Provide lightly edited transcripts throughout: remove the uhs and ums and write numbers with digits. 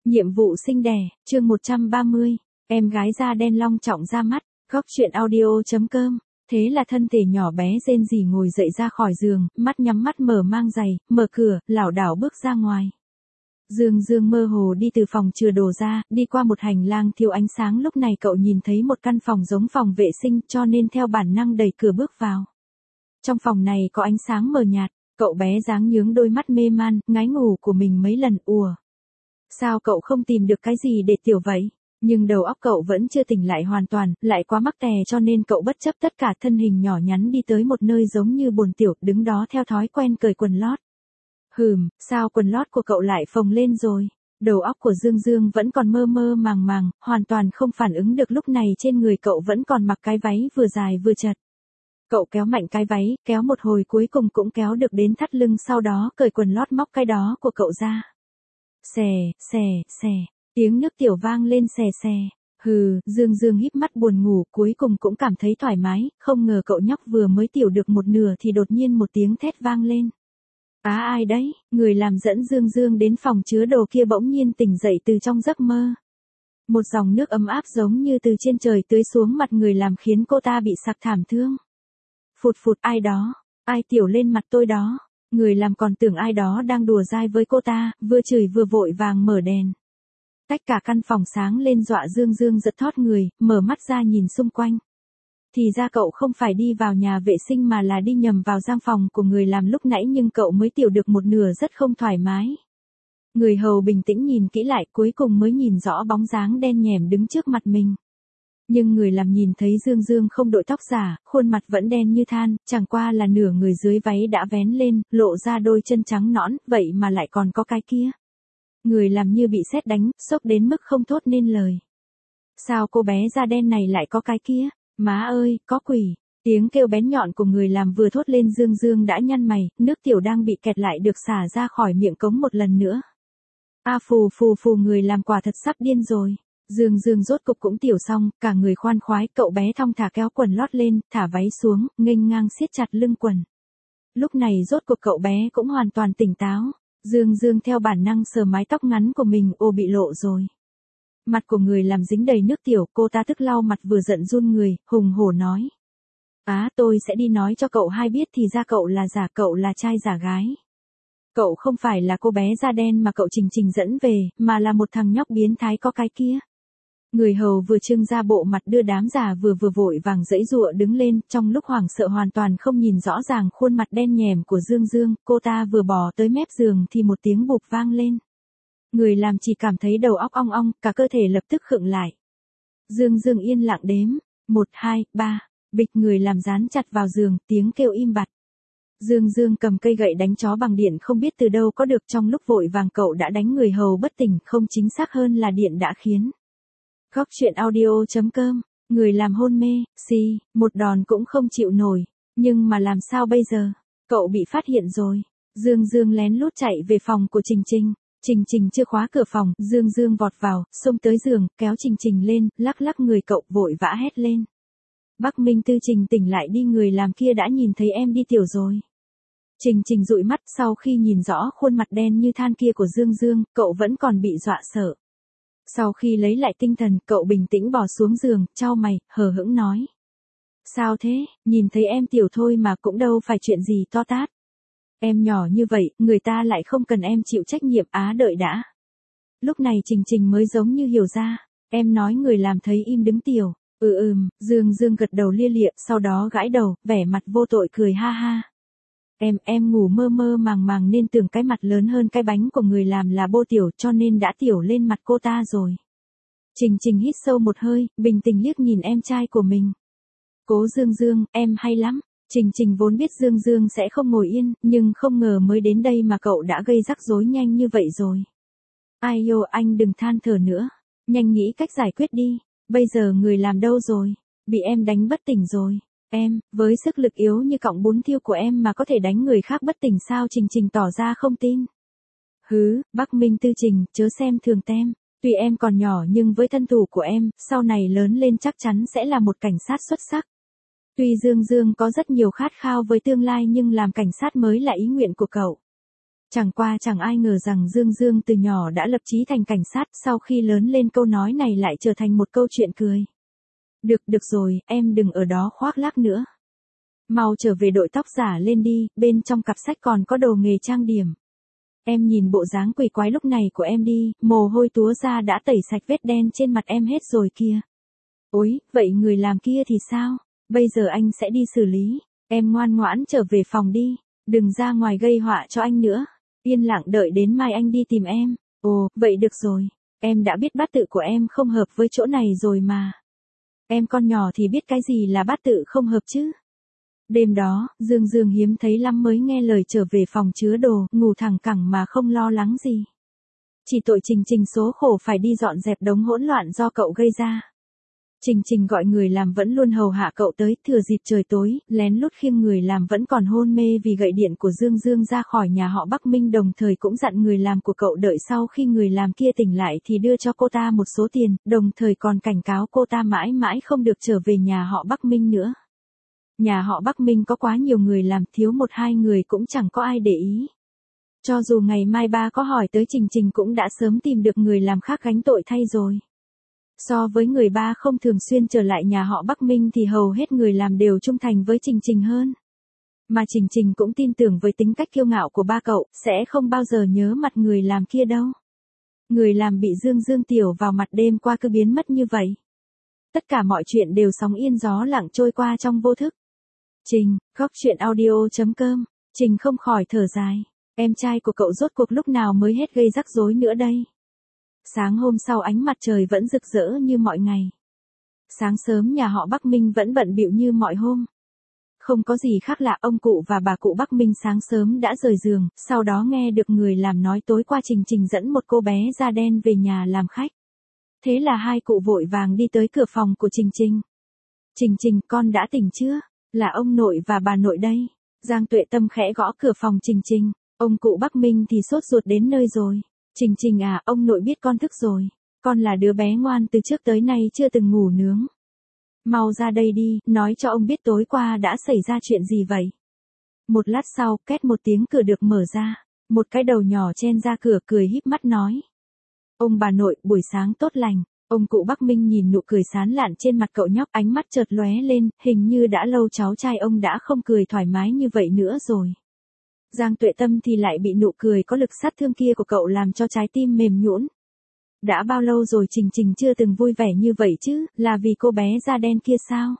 Nhiệm vụ sinh đẻ, chương 130, em gái da đen long trọng ra mắt, góc truyện audio.com. Thế là thân thể nhỏ bé rên rỉ ngồi dậy ra khỏi giường, mắt nhắm mắt mở mang giày, mở cửa, lảo đảo bước ra ngoài. Dương Dương mơ hồ đi từ phòng chừa đồ ra, đi qua một hành lang thiếu ánh sáng, lúc này cậu nhìn thấy một căn phòng giống phòng vệ sinh, cho nên theo bản năng đẩy cửa bước vào. Trong phòng này có ánh sáng mờ nhạt, cậu bé dáng nhướng đôi mắt mê man, ngái ngủ của mình mấy lần. Sao cậu không tìm được cái gì để tiểu vậy? Nhưng đầu óc cậu vẫn chưa tỉnh lại hoàn toàn, lại quá mắc tè cho nên cậu bất chấp tất cả, thân hình nhỏ nhắn đi tới một nơi giống như bồn tiểu, đứng đó theo thói quen cởi quần lót. Sao quần lót của cậu lại phồng lên rồi? Đầu óc của Dương Dương vẫn còn mơ mơ màng màng, hoàn toàn không phản ứng được lúc này trên người cậu vẫn còn mặc cái váy vừa dài vừa chật. Cậu kéo mạnh cái váy, kéo một hồi cuối cùng cũng kéo được đến thắt lưng, sau đó cởi quần lót móc cái đó của cậu ra. Xè, tiếng nước tiểu vang lên xè. Dương Dương híp mắt buồn ngủ, cuối cùng cũng cảm thấy thoải mái, không ngờ cậu nhóc vừa mới tiểu được một nửa thì đột nhiên một tiếng thét vang lên. Ai đấy? Người làm dẫn Dương Dương đến phòng chứa đồ kia bỗng nhiên tỉnh dậy từ trong giấc mơ. Một dòng nước ấm áp giống như từ trên trời tưới xuống mặt người làm khiến cô ta bị sặc thảm thương. Phụt, ai đó? Ai tiểu lên mặt tôi đó? Người làm còn tưởng ai đó đang đùa dai với cô ta, vừa chửi vừa vội vàng mở đèn. Tất cả căn phòng sáng lên dọa Dương Dương giật thót người, mở mắt ra nhìn xung quanh. Thì ra cậu không phải đi vào nhà vệ sinh mà là đi nhầm vào gian phòng của người làm lúc nãy, nhưng cậu mới tiểu được một nửa rất không thoải mái. Người hầu bình tĩnh nhìn kỹ lại, cuối cùng mới nhìn rõ bóng dáng đen nhẻm đứng trước mặt mình. Nhưng người làm nhìn thấy Dương Dương không đội tóc giả, khuôn mặt vẫn đen như than, chẳng qua là nửa người dưới váy đã vén lên, lộ ra đôi chân trắng nõn, vậy mà lại còn có cái kia. Người làm như bị sét đánh, sốc đến mức không thốt nên lời. Sao cô bé da đen này lại có cái kia? Má ơi, có quỷ! Tiếng kêu bén nhọn của người làm vừa thốt lên, Dương Dương đã nhăn mày, nước tiểu đang bị kẹt lại được xả ra khỏi miệng cống một lần nữa. Phù, người làm quả thật sắp điên rồi. Dương Dương rốt cục cũng tiểu xong, cả người khoan khoái, cậu bé thong thả kéo quần lót lên, thả váy xuống, nghênh ngang siết chặt lưng quần. Lúc này rốt cuộc cậu bé cũng hoàn toàn tỉnh táo. Dương Dương theo bản năng sờ mái tóc ngắn của mình, bị lộ rồi. Mặt của người làm dính đầy nước tiểu, cô ta tức lau mặt vừa giận run người, hùng hổ nói. Tôi sẽ đi nói cho cậu hai biết, thì ra cậu là giả, cậu là trai giả gái. Cậu không phải là cô bé da đen mà cậu Trình dẫn về, mà là một thằng nhóc biến thái có cái kia. Người hầu vừa trưng ra bộ mặt đưa đám già vừa vội vàng giãy giụa đứng lên, trong lúc hoảng sợ hoàn toàn không nhìn rõ ràng khuôn mặt đen nhẻm của Dương Dương, cô ta vừa bò tới mép giường thì một tiếng bụp vang lên. Người làm chỉ cảm thấy đầu óc ong ong, cả cơ thể lập tức khựng lại. Dương Dương yên lặng đếm, 1, 2, 3, bịch, người làm dán chặt vào giường, tiếng kêu im bặt. Dương Dương cầm cây gậy đánh chó bằng điện không biết từ đâu có được, trong lúc vội vàng cậu đã đánh người hầu bất tỉnh, không chính xác hơn là điện đã khiến. Góc truyện audio.com, người làm hôn mê, một đòn cũng không chịu nổi, nhưng mà làm sao bây giờ? Cậu bị phát hiện rồi. Dương Dương lén lút chạy về phòng của Trình. Trình chưa khóa cửa phòng, Dương Dương vọt vào, xông tới giường, kéo Trình lên, lắc người cậu, vội vã hét lên. Bắc Minh Tư, Trình tỉnh lại đi, người làm kia đã nhìn thấy em đi tiểu rồi. Trình dụi mắt, sau khi nhìn rõ khuôn mặt đen như than kia của Dương Dương, cậu vẫn còn bị dọa sợ. Sau khi lấy lại tinh thần, cậu bình tĩnh bò xuống giường, chau mày, hờ hững nói. Sao thế, nhìn thấy em tiểu thôi mà cũng đâu phải chuyện gì to tát. Em nhỏ như vậy, người ta lại không cần em chịu trách nhiệm, đợi đã. Lúc này Trình mới giống như hiểu ra, em nói người làm thấy im đứng tiểu. Dương Dương gật đầu lia lịa, sau đó gãi đầu, vẻ mặt vô tội cười ha ha. Em ngủ mơ màng nên tưởng cái mặt lớn hơn cái bánh của người làm là bô tiểu, cho nên đã tiểu lên mặt cô ta rồi. Trình hít sâu một hơi, bình tĩnh liếc nhìn em trai của mình. Cố Dương, em hay lắm. Trình vốn biết Dương Dương sẽ không ngồi yên, nhưng không ngờ mới đến đây mà cậu đã gây rắc rối nhanh như vậy rồi. Ai yêu, anh đừng than thở nữa. Nhanh nghĩ cách giải quyết đi. Bây giờ người làm đâu rồi? Bị em đánh bất tỉnh rồi. Em, với sức lực yếu như cọng bún thiêu của em mà có thể đánh người khác bất tỉnh sao? Trình tỏ ra không tin. Bắc Minh Tư, Trình, chớ xem thường tem. Tuy em còn nhỏ nhưng với thân thủ của em, sau này lớn lên chắc chắn sẽ là một cảnh sát xuất sắc. Tuy Dương Dương có rất nhiều khát khao với tương lai nhưng làm cảnh sát mới là ý nguyện của cậu. Chẳng qua chẳng ai ngờ rằng Dương Dương từ nhỏ đã lập chí thành cảnh sát, sau khi lớn lên câu nói này lại trở thành một câu chuyện cười. Được rồi, em đừng ở đó khoác lác nữa. Mau trở về đội tóc giả lên đi, bên trong cặp sách còn có đồ nghề trang điểm. Em nhìn bộ dáng quỷ quái lúc này của em đi, mồ hôi túa ra đã tẩy sạch vết đen trên mặt em hết rồi kìa. Ôi, vậy người làm kia thì sao? Bây giờ anh sẽ đi xử lý. Em ngoan ngoãn trở về phòng đi, đừng ra ngoài gây họa cho anh nữa. Yên lặng đợi đến mai anh đi tìm em. Ồ, vậy được rồi. Em đã biết bát tự của em không hợp với chỗ này rồi mà. Em con nhỏ thì biết cái gì là bát tự không hợp chứ. Đêm đó, Dương Dương hiếm thấy lắm mới nghe lời trở về phòng chứa đồ, ngủ thẳng cẳng mà không lo lắng gì. Chỉ tội Trình Trình số khổ phải đi dọn dẹp đống hỗn loạn do cậu gây ra. Trình Trình gọi người làm vẫn luôn hầu hạ cậu tới, thừa dịp trời tối, lén lút khiêng người làm vẫn còn hôn mê vì gậy điện của Dương Dương ra khỏi nhà họ Bắc Minh, đồng thời cũng dặn người làm của cậu đợi sau khi người làm kia tỉnh lại thì đưa cho cô ta một số tiền, đồng thời còn cảnh cáo cô ta mãi mãi không được trở về nhà họ Bắc Minh nữa. Nhà họ Bắc Minh có quá nhiều người làm, thiếu một hai người cũng chẳng có ai để ý. Cho dù ngày mai ba có hỏi tới Trình Trình cũng đã sớm tìm được người làm khác gánh tội thay rồi. So với người ba không thường xuyên trở lại nhà họ Bắc Minh thì hầu hết người làm đều trung thành với Trình Trình hơn. Mà Trình Trình cũng tin tưởng với tính cách kiêu ngạo của ba cậu, sẽ không bao giờ nhớ mặt người làm kia đâu. Người làm bị Dương Dương tiểu vào mặt đêm qua cứ biến mất như vậy. Tất cả mọi chuyện đều sóng yên gió lặng trôi qua trong vô thức. Trình, góc chuyện audio.com, Trình không khỏi thở dài. Em trai của cậu rốt cuộc lúc nào mới hết gây rắc rối nữa đây? Sáng hôm sau ánh mặt trời vẫn rực rỡ như mọi ngày. Sáng sớm nhà họ Bắc Minh vẫn bận bịu như mọi hôm. Không có gì khác lạ, ông cụ và bà cụ Bắc Minh sáng sớm đã rời giường, sau đó nghe được người làm nói tối qua Trình Trình dẫn một cô bé da đen về nhà làm khách. Thế là hai cụ vội vàng đi tới cửa phòng của Trình Trình. Trình Trình, con đã tỉnh chưa? Là ông nội và bà nội đây. Giang Tuệ Tâm khẽ gõ cửa phòng Trình Trình. Ông cụ Bắc Minh thì sốt ruột đến nơi rồi. Trình Trình à, ông nội biết con thức rồi. Con là đứa bé ngoan từ trước tới nay chưa từng ngủ nướng. Mau ra đây đi, nói cho ông biết tối qua đã xảy ra chuyện gì vậy. Một lát sau, két một tiếng cửa được mở ra. Một cái đầu nhỏ chen ra cửa cười híp mắt nói. Ông bà nội, buổi sáng tốt lành. Ông cụ Bắc Minh nhìn nụ cười sán lạn trên mặt cậu nhóc, ánh mắt chợt lóe lên, hình như đã lâu cháu trai ông đã không cười thoải mái như vậy nữa rồi. Giang Tuệ Tâm thì lại bị nụ cười có lực sát thương kia của cậu làm cho trái tim mềm nhũn. Đã bao lâu rồi Trình Trình chưa từng vui vẻ như vậy chứ, là vì cô bé da đen kia sao?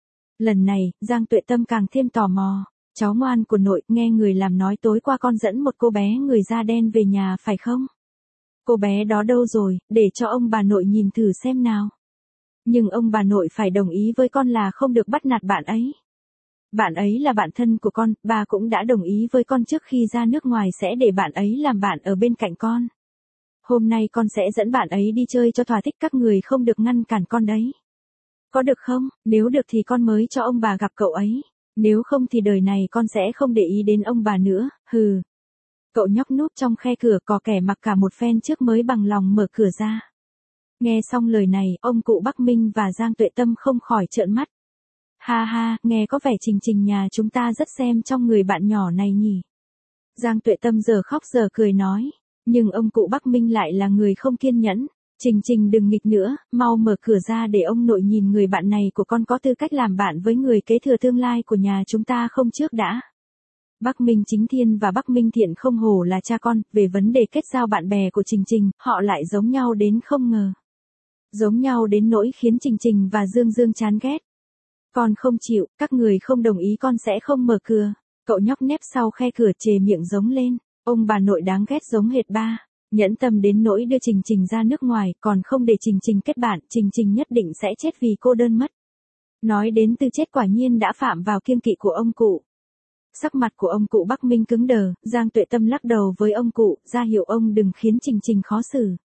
Lần này, Giang Tuệ Tâm càng thêm tò mò. Cháu ngoan của nội, nghe người làm nói tối qua con dẫn một cô bé người da đen về nhà phải không? Cô bé đó đâu rồi, để cho ông bà nội nhìn thử xem nào. Nhưng ông bà nội phải đồng ý với con là không được bắt nạt bạn ấy. Bạn ấy là bạn thân của con, bà cũng đã đồng ý với con trước khi ra nước ngoài sẽ để bạn ấy làm bạn ở bên cạnh con. Hôm nay con sẽ dẫn bạn ấy đi chơi cho thỏa thích, các người không được ngăn cản con đấy. Có được không? Nếu được thì con mới cho ông bà gặp cậu ấy. Nếu không thì đời này con sẽ không để ý đến ông bà nữa, hừ. Cậu nhóc núp trong khe cửa có kẻ mặc cả một phen trước mới bằng lòng mở cửa ra. Nghe xong lời này, ông cụ Bắc Minh và Giang Tuệ Tâm không khỏi trợn mắt. Ha ha, nghe có vẻ Trình Trình nhà chúng ta rất xem trong người bạn nhỏ này nhỉ. Giang Tuệ Tâm giờ khóc giờ cười nói. Nhưng ông cụ Bắc Minh lại là người không kiên nhẫn. Trình Trình đừng nghịch nữa, mau mở cửa ra để ông nội nhìn người bạn này của con có tư cách làm bạn với người kế thừa tương lai của nhà chúng ta không trước đã. Bắc Minh Chính Thiên và Bắc Minh Thiện không hổ là cha con, về vấn đề kết giao bạn bè của Trình Trình, họ lại giống nhau đến không ngờ. Giống nhau đến nỗi khiến Trình Trình và Dương Dương chán ghét. Con không chịu, các người không đồng ý con sẽ không mở cửa. Cậu nhóc nép sau khe cửa chề miệng giống lên. Ông bà nội đáng ghét giống hệt ba. Nhẫn tâm đến nỗi đưa Trình Trình ra nước ngoài, còn không để Trình Trình kết bạn, Trình Trình nhất định sẽ chết vì cô đơn mất. Nói đến từ chết quả nhiên đã phạm vào kiêng kỵ của ông cụ. Sắc mặt của ông cụ Bắc Minh cứng đờ, Giang Tuệ Tâm lắc đầu với ông cụ, ra hiệu ông đừng khiến Trình Trình khó xử.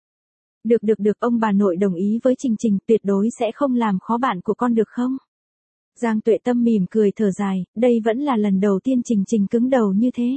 Được, ông bà nội đồng ý với Trình Trình, tuyệt đối sẽ không làm khó bạn của con được không? Giang Tuệ Tâm mỉm cười thở dài, đây vẫn là lần đầu tiên Trình Trình cứng đầu như thế.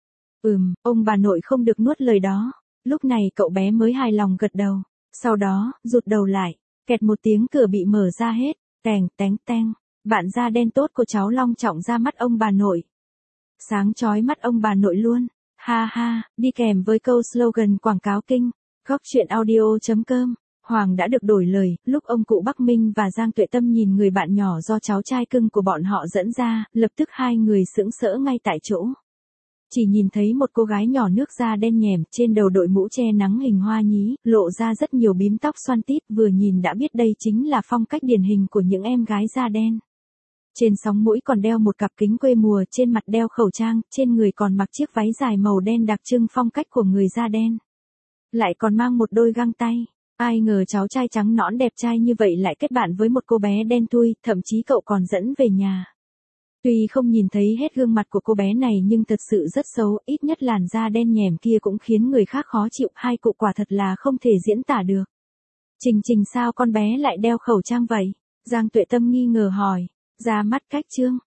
Ông bà nội không được nuốt lời đó. Lúc này cậu bé mới hài lòng gật đầu. Sau đó, rụt đầu lại. Kẹt một tiếng cửa bị mở ra hết. Teng. Bạn da đen tốt của cháu long trọng ra mắt ông bà nội. Sáng chói mắt ông bà nội luôn. Ha ha, đi kèm với câu slogan quảng cáo kinh. Góc chuyện audio.com. Hoàng đã được đổi lời, lúc ông cụ Bắc Minh và Giang Tuệ Tâm nhìn người bạn nhỏ do cháu trai cưng của bọn họ dẫn ra, lập tức hai người sững sỡ ngay tại chỗ. Chỉ nhìn thấy một cô gái nhỏ nước da đen nhèm, trên đầu đội mũ che nắng hình hoa nhí, lộ ra rất nhiều bím tóc xoăn tít, vừa nhìn đã biết đây chính là phong cách điển hình của những em gái da đen. Trên sóng mũi còn đeo một cặp kính quê mùa, trên mặt đeo khẩu trang, trên người còn mặc chiếc váy dài màu đen đặc trưng phong cách của người da đen. Lại còn mang một đôi găng tay. Ai ngờ cháu trai trắng nõn đẹp trai như vậy lại kết bạn với một cô bé đen thui, thậm chí cậu còn dẫn về nhà. Tuy không nhìn thấy hết gương mặt của cô bé này nhưng thật sự rất xấu, ít nhất làn da đen nhèm kia cũng khiến người khác khó chịu, hai cụ quả thật là không thể diễn tả được. Trình sao con bé lại đeo khẩu trang vậy? Giang Tuệ Tâm nghi ngờ hỏi. Ra mắt cách trương.